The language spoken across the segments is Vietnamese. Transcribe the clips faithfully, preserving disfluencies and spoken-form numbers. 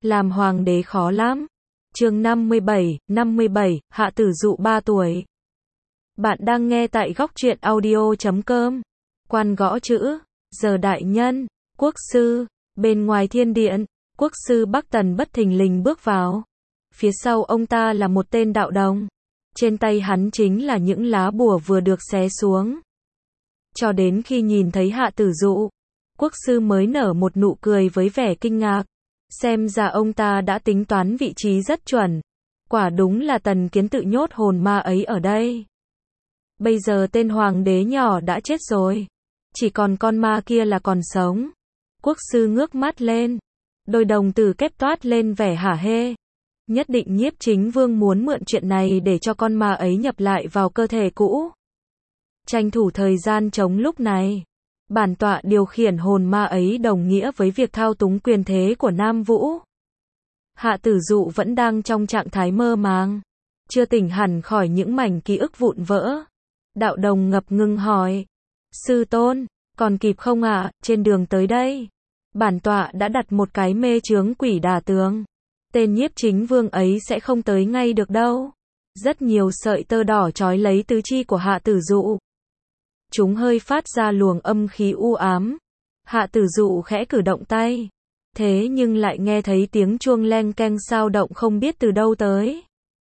Làm hoàng đế khó lắm. Chương năm mươi bảy, năm mươi bảy, Hạ Tử Dụ ba tuổi. Bạn đang nghe tại góc truyện audio chấm com. Quan gõ chữ, giờ đại nhân, quốc sư, bên ngoài thiên điện, quốc sư Bắc Tần bất thình lình bước vào. Phía sau ông ta là một tên đạo đồng. Trên tay hắn chính là những lá bùa vừa được xé xuống. Cho đến khi nhìn thấy Hạ Tử Dụ, quốc sư mới nở một nụ cười với vẻ kinh ngạc. Xem ra ông ta đã tính toán vị trí rất chuẩn. Quả đúng là Tần Kiến tự nhốt hồn ma ấy ở đây. Bây giờ tên hoàng đế nhỏ đã chết rồi. Chỉ còn con ma kia là còn sống. Quốc sư ngước mắt lên. Đôi đồng tử kép toát lên vẻ hả hê. Nhất định Nhiếp Chính Vương muốn mượn chuyện này để cho con ma ấy nhập lại vào cơ thể cũ. Tranh thủ thời gian chống lúc này. Bản tọa điều khiển hồn ma ấy đồng nghĩa với việc thao túng quyền thế của Nam Vũ. Hạ Tử Dụ vẫn đang trong trạng thái mơ màng. Chưa tỉnh hẳn khỏi những mảnh ký ức vụn vỡ. Đạo đồng ngập ngừng hỏi. Sư tôn, còn kịp không ạ, à? Trên đường tới đây. Bản tọa đã đặt một cái mê chướng quỷ đà tường. Tên Nhiếp Chính Vương ấy sẽ không tới ngay được đâu. Rất nhiều sợi tơ đỏ trói lấy tứ chi của Hạ Tử Dụ. Chúng hơi phát ra luồng âm khí u ám. Hạ Tử Dụ khẽ cử động tay. Thế nhưng lại nghe thấy tiếng chuông leng keng sao động không biết từ đâu tới.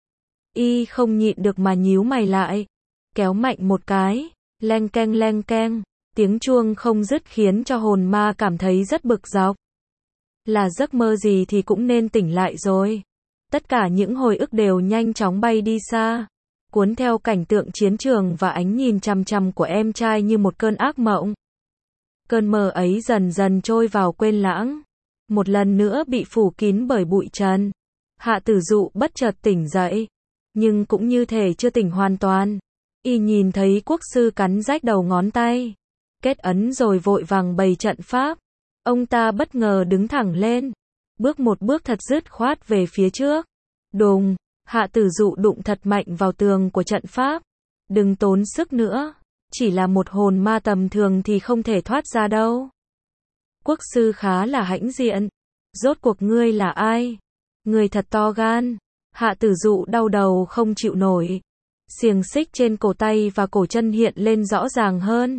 Y không nhịn được mà nhíu mày lại. Kéo mạnh một cái. Leng keng leng keng. Tiếng chuông không dứt khiến cho hồn ma cảm thấy rất bực dọc. Là giấc mơ gì thì cũng nên tỉnh lại rồi. Tất cả những hồi ức đều nhanh chóng bay đi xa. Cuốn theo cảnh tượng chiến trường và ánh nhìn chằm chằm của em trai như một cơn ác mộng. Cơn mơ ấy dần dần trôi vào quên lãng. Một lần nữa bị phủ kín bởi bụi trần. Hạ Tử Dụ bất chợt tỉnh dậy. Nhưng cũng như thể chưa tỉnh hoàn toàn. Y nhìn thấy quốc sư cắn rách đầu ngón tay. Kết ấn rồi vội vàng bày trận pháp. Ông ta bất ngờ đứng thẳng lên. Bước một bước thật dứt khoát về phía trước. Đùng! Hạ Tử Dụ đụng thật mạnh vào tường của trận pháp. Đừng tốn sức nữa. Chỉ là một hồn ma tầm thường thì không thể thoát ra đâu. Quốc sư khá là hãnh diện. Rốt cuộc ngươi là ai? Ngươi thật to gan. Hạ Tử Dụ đau đầu không chịu nổi. Xiềng xích trên cổ tay và cổ chân hiện lên rõ ràng hơn.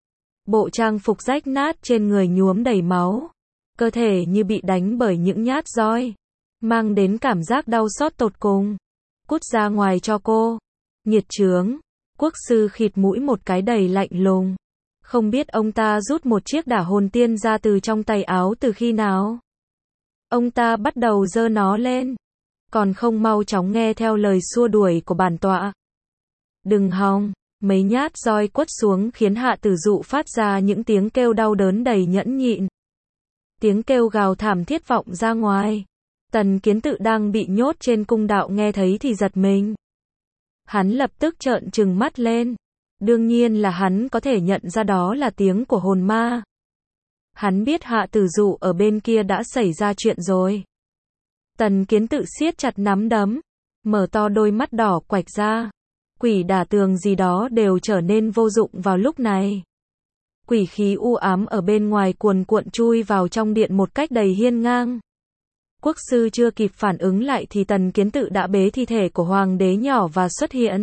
Bộ trang phục rách nát trên người nhuốm đầy máu. Cơ thể như bị đánh bởi những nhát roi. Mang đến cảm giác đau xót tột cùng. Cút ra ngoài cho cô. Nghiệt chướng. Quốc sư khịt mũi một cái đầy lạnh lùng. Không biết ông ta rút một chiếc đả hồn tiên ra từ trong tay áo từ khi nào. Ông ta bắt đầu giơ nó lên. Còn không mau chóng nghe theo lời xua đuổi của bản tọa. Đừng hòng. Mấy nhát roi quất xuống khiến Hạ Tử Dụ phát ra những tiếng kêu đau đớn đầy nhẫn nhịn. Tiếng kêu gào thảm thiết vọng ra ngoài. Tần Kiến Tự đang bị nhốt trên cung đạo nghe thấy thì giật mình. Hắn lập tức trợn trừng mắt lên. Đương nhiên là hắn có thể nhận ra đó là tiếng của hồn ma. Hắn biết Hạ Tử Dụ ở bên kia đã xảy ra chuyện rồi. Tần Kiến Tự siết chặt nắm đấm. Mở to đôi mắt đỏ quạch ra. Quỷ đả tường gì đó đều trở nên vô dụng vào lúc này. Quỷ khí u ám ở bên ngoài cuồn cuộn chui vào trong điện một cách đầy hiên ngang. Quốc sư chưa kịp phản ứng lại thì Tần Kiến Tự đã bế thi thể của hoàng đế nhỏ và xuất hiện.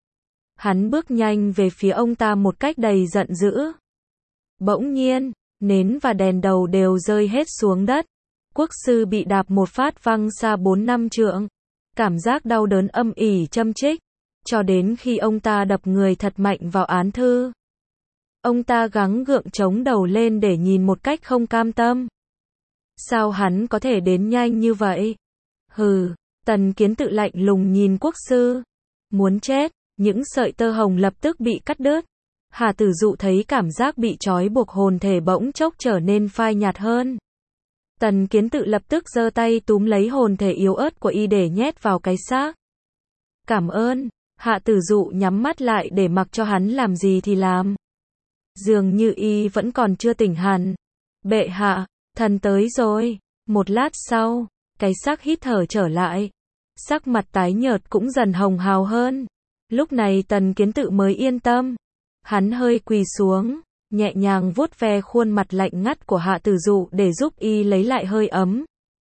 Hắn bước nhanh về phía ông ta một cách đầy giận dữ. Bỗng nhiên, nến và đèn đầu đều rơi hết xuống đất. Quốc sư bị đạp một phát văng xa bốn năm trượng. Cảm giác đau đớn âm ỉ châm chích. Cho đến khi ông ta đập người thật mạnh vào án thư. Ông ta gắng gượng chống đầu lên để nhìn một cách không cam tâm. Sao hắn có thể đến nhanh như vậy? Hừ, Tần Kiến Tự lạnh lùng nhìn quốc sư. Muốn chết, những sợi tơ hồng lập tức bị cắt đứt. Hạ Tử Dụ thấy cảm giác bị trói buộc hồn thể bỗng chốc trở nên phai nhạt hơn. Tần Kiến Tự lập tức giơ tay túm lấy hồn thể yếu ớt của y để nhét vào cái xác. Cảm ơn. Hạ Tử Dụ nhắm mắt lại để mặc cho hắn làm gì thì làm. Dường như y vẫn còn chưa tỉnh hẳn. Bệ hạ, thần tới rồi. Một lát sau, cái xác hít thở trở lại. Sắc mặt tái nhợt cũng dần hồng hào hơn. Lúc này Tần Kiến Tự mới yên tâm. Hắn hơi quỳ xuống, nhẹ nhàng vuốt ve khuôn mặt lạnh ngắt của Hạ Tử Dụ để giúp y lấy lại hơi ấm.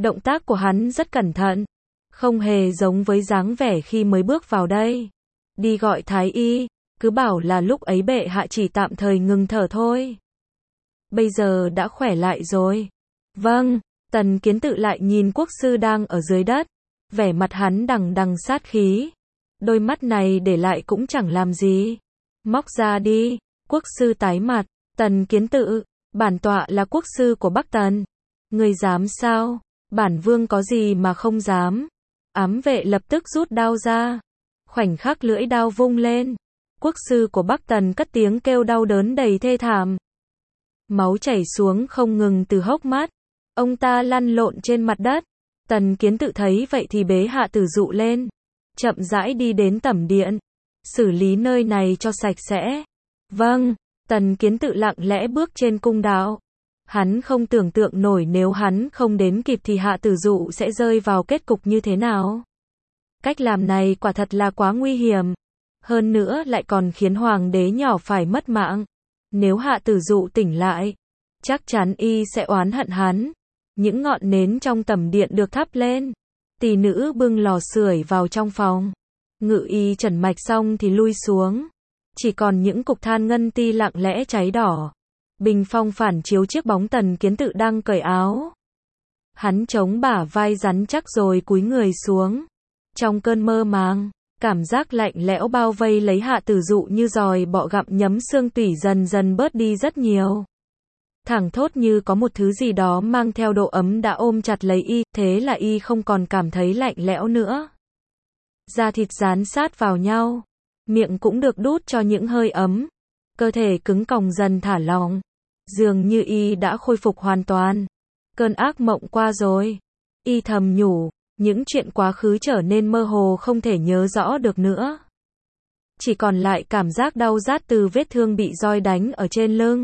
Động tác của hắn rất cẩn thận, không hề giống với dáng vẻ khi mới bước vào đây. Đi gọi thái y, cứ bảo là lúc ấy bệ hạ chỉ tạm thời ngừng thở thôi. Bây giờ đã khỏe lại rồi. Vâng, Tần Kiến Tự lại nhìn quốc sư đang ở dưới đất, vẻ mặt hắn đằng đằng sát khí. Đôi mắt này để lại cũng chẳng làm gì. Móc ra đi, quốc sư tái mặt, Tần Kiến Tự, bản tọa là quốc sư của Bắc Tần. Người dám sao? Bản vương có gì mà không dám. Ám vệ lập tức rút đao ra. Khoảnh khắc lưỡi đao vung lên. Quốc sư của Bắc Tần cất tiếng kêu đau đớn đầy thê thảm. Máu chảy xuống không ngừng từ hốc mắt. Ông ta lăn lộn trên mặt đất. Tần Kiến Tự thấy vậy thì bế Hạ Tử Dụ lên. Chậm rãi đi đến tẩm điện. Xử lý nơi này cho sạch sẽ. Vâng, Tần Kiến Tự lặng lẽ bước trên cung đạo. Hắn không tưởng tượng nổi nếu hắn không đến kịp thì Hạ Tử Dụ sẽ rơi vào kết cục như thế nào. Cách làm này quả thật là quá nguy hiểm. Hơn nữa lại còn khiến hoàng đế nhỏ phải mất mạng. Nếu Hạ Tử Dụ tỉnh lại, chắc chắn y sẽ oán hận hắn. Những ngọn nến trong tẩm điện được thắp lên. Tỷ nữ bưng lò sưởi vào trong phòng. Ngự y trần mạch xong thì lui xuống. Chỉ còn những cục than ngân ti lặng lẽ cháy đỏ. Bình phong phản chiếu chiếc bóng Tần Kiến Tự đang cởi áo. Hắn chống bả vai rắn chắc rồi cúi người xuống. Trong cơn mơ màng, cảm giác lạnh lẽo bao vây lấy Hạ Tử Dụ như giòi bọ gặm nhấm xương tủy dần dần bớt đi rất nhiều. Thẳng thốt như có một thứ gì đó mang theo độ ấm đã ôm chặt lấy y, thế là y không còn cảm thấy lạnh lẽo nữa. Da thịt dán sát vào nhau, miệng cũng được đút cho những hơi ấm, cơ thể cứng còng dần thả lỏng, dường như y đã khôi phục hoàn toàn. Cơn ác mộng qua rồi, y thầm nhủ, những chuyện quá khứ trở nên mơ hồ không thể nhớ rõ được nữa. Chỉ còn lại cảm giác đau rát từ vết thương bị roi đánh ở trên lưng.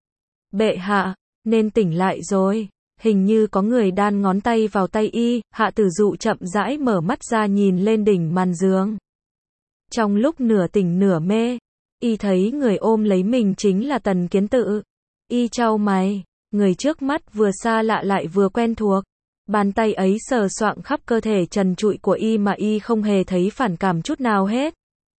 Bệ hạ, nên tỉnh lại rồi. Hình như có người đan ngón tay vào tay y. Hạ Tử Dụ chậm rãi mở mắt ra nhìn lên đỉnh màn giường. Trong lúc nửa tỉnh nửa mê, y thấy người ôm lấy mình chính là Tần Kiến Tự. Y chau mày, người trước mắt vừa xa lạ lại vừa quen thuộc. Bàn tay ấy sờ soạng khắp cơ thể trần trụi của y mà y không hề thấy phản cảm chút nào hết.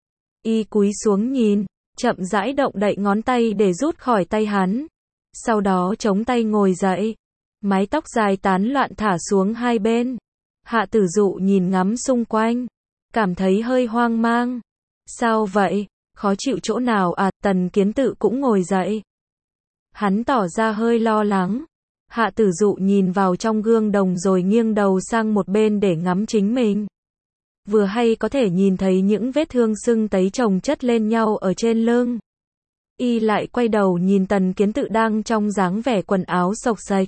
Y cúi xuống nhìn, chậm rãi động đậy ngón tay để rút khỏi tay hắn. Sau đó chống tay ngồi dậy. Mái tóc dài tán loạn thả xuống hai bên. Hạ Tử Dụ nhìn ngắm xung quanh, cảm thấy hơi hoang mang. Sao vậy? Khó chịu chỗ nào à? Tần Kiến Tự cũng ngồi dậy. Hắn tỏ ra hơi lo lắng. Hạ Tử Dụ nhìn vào trong gương đồng rồi nghiêng đầu sang một bên để ngắm chính mình. Vừa hay có thể nhìn thấy những vết thương sưng tấy chồng chất lên nhau ở trên lưng. Y lại quay đầu nhìn Tần Kiến Tự đang trong dáng vẻ quần áo xộc xệch.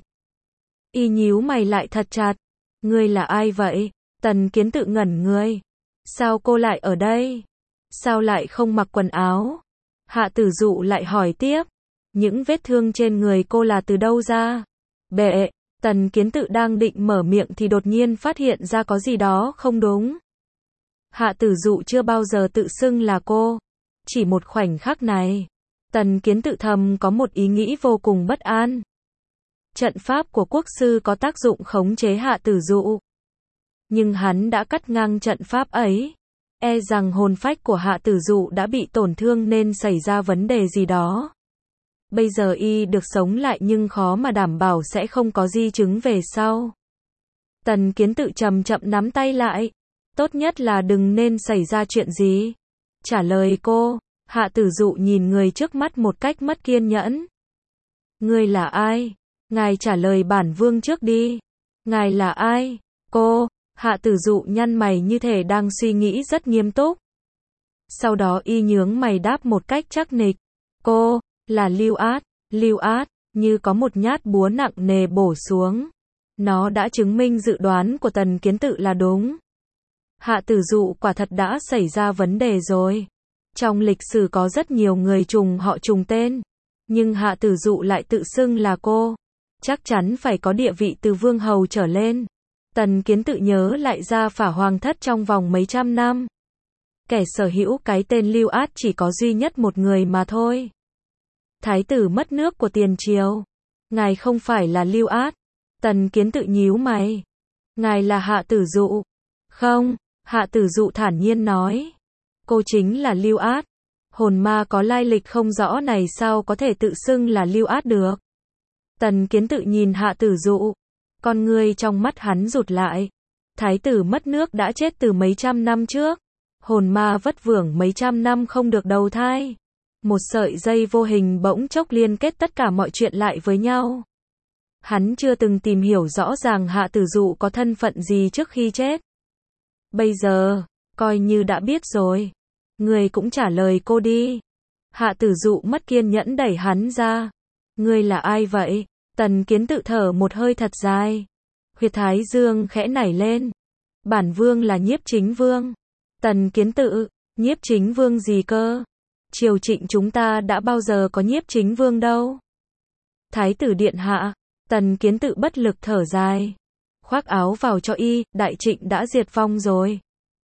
Y nhíu mày lại thật chặt. Ngươi là ai vậy? Tần Kiến Tự ngẩn người. Sao cô lại ở đây? Sao lại không mặc quần áo? Hạ Tử Dụ lại hỏi tiếp. Những vết thương trên người cô là từ đâu ra? Bệ, Tần Kiến Tự đang định mở miệng thì đột nhiên phát hiện ra có gì đó không đúng. Hạ Tử Dụ chưa bao giờ tự xưng là cô. Chỉ một khoảnh khắc này, Tần Kiến Tự thầm có một ý nghĩ vô cùng bất an. Trận pháp của quốc sư có tác dụng khống chế Hạ Tử Dụ. Nhưng hắn đã cắt ngang trận pháp ấy. E rằng hồn phách của Hạ Tử Dụ đã bị tổn thương nên xảy ra vấn đề gì đó. Bây giờ y được sống lại nhưng khó mà đảm bảo sẽ không có di chứng về sau. Tần Kiến Tự chậm chậm nắm tay lại. Tốt nhất là đừng nên xảy ra chuyện gì. Trả lời cô. Hạ Tử Dụ nhìn người trước mắt một cách mất kiên nhẫn. Ngươi là ai? Ngài trả lời bản vương trước đi. Ngài là ai? Cô. Hạ Tử Dụ nhăn mày như thể đang suy nghĩ rất nghiêm túc. Sau đó y nhướng mày đáp một cách chắc nịch. Cô, là Lưu Át. Lưu Át, như có một nhát búa nặng nề bổ xuống. Nó đã chứng minh dự đoán của Tần Kiến Tự là đúng. Hạ Tử Dụ quả thật đã xảy ra vấn đề rồi. Trong lịch sử có rất nhiều người trùng họ trùng tên. Nhưng Hạ Tử Dụ lại tự xưng là cô. Chắc chắn phải có địa vị từ vương hầu trở lên. Tần Kiến Tự nhớ lại ra phả hoàng thất trong vòng mấy trăm năm. Kẻ sở hữu cái tên Lưu Át chỉ có duy nhất một người mà thôi. Thái tử mất nước của tiền triều. Ngài không phải là Lưu Át. Tần Kiến Tự nhíu mày. Ngài là Hạ Tử Dụ. Không, Hạ Tử Dụ thản nhiên nói. Cô chính là Lưu Át. Hồn ma có lai lịch không rõ này sao có thể tự xưng là Lưu Át được. Tần Kiến Tự nhìn Hạ Tử Dụ. Con ngươi trong mắt hắn rụt lại. Thái tử mất nước đã chết từ mấy trăm năm trước. Hồn ma vất vưởng mấy trăm năm không được đầu thai. Một sợi dây vô hình bỗng chốc liên kết tất cả mọi chuyện lại với nhau. Hắn chưa từng tìm hiểu rõ ràng Hạ Tử Dụ có thân phận gì trước khi chết. Bây giờ, coi như đã biết rồi. Người cũng trả lời cô đi. Hạ Tử Dụ mất kiên nhẫn đẩy hắn ra. Ngươi là ai vậy? Tần Kiến Tự thở một hơi thật dài. Huyệt thái dương khẽ nảy lên. Bản vương là Nhiếp Chính Vương. Tần Kiến Tự, Nhiếp Chính Vương gì cơ? Triều Trịnh chúng ta đã bao giờ có Nhiếp Chính Vương đâu? Thái tử điện hạ. Tần Kiến Tự bất lực thở dài. Khoác áo vào cho y, Đại Trịnh đã diệt vong rồi.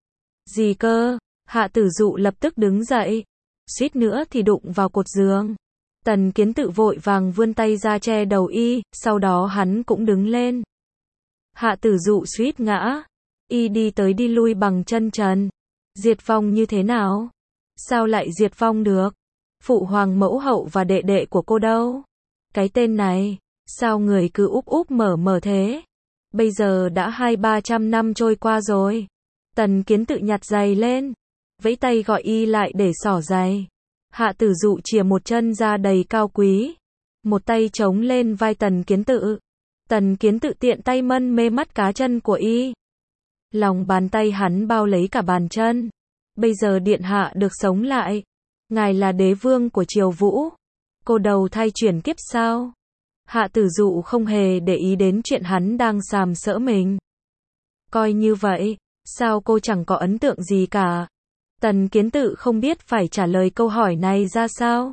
Gì cơ? Hạ Tử Dụ lập tức đứng dậy. Suýt nữa thì đụng vào cột giường. Tần Kiến Tự vội vàng vươn tay ra che đầu y, sau đó hắn cũng đứng lên. Hạ Tử Dụ suýt ngã. Y đi tới đi lui bằng chân trần. Diệt vong như thế nào? Sao lại diệt vong được? Phụ hoàng mẫu hậu và đệ đệ của cô đâu? Cái tên này, sao người cứ úp úp mở mở thế? Bây giờ đã hai ba trăm năm trôi qua rồi. Tần Kiến Tự nhặt giày lên. Vẫy tay gọi y lại để xỏ giày. Hạ Tử Dụ chìa một chân ra đầy cao quý. Một tay chống lên vai Tần Kiến Tự. Tần Kiến Tự tiện tay mân mê mắt cá chân của y. Lòng bàn tay hắn bao lấy cả bàn chân. Bây giờ điện hạ được sống lại. Ngài là đế vương của Triều Vũ. Cô đầu thai chuyển kiếp sao? Hạ Tử Dụ không hề để ý đến chuyện hắn đang sàm sỡ mình. Coi như vậy, sao cô chẳng có ấn tượng gì cả? Tần Kiến Tự không biết phải trả lời câu hỏi này ra sao.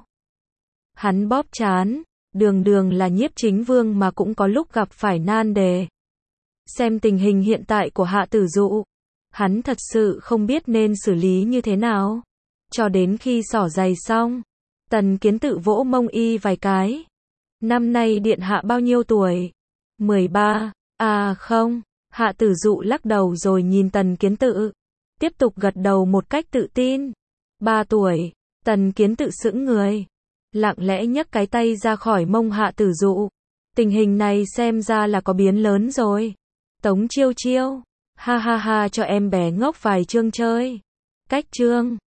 Hắn bóp trán, đường đường là Nhiếp Chính Vương mà cũng có lúc gặp phải nan đề. Xem tình hình hiện tại của Hạ Tử Dụ, hắn thật sự không biết nên xử lý như thế nào. Cho đến khi xỏ giày xong, Tần Kiến Tự vỗ mông y vài cái. Năm nay điện hạ bao nhiêu tuổi? mười ba. À không, Hạ Tử Dụ lắc đầu rồi nhìn Tần Kiến Tự. Tiếp tục gật đầu một cách tự tin. Ba tuổi. Tần Kiến Tự sững người. Lặng lẽ nhấc cái tay ra khỏi mông Hạ Tử Dụ. Tình hình này xem ra là có biến lớn rồi. Tống Chiêu Chiêu. Ha ha ha cho em bé ngốc vài chương chơi. Cách chương.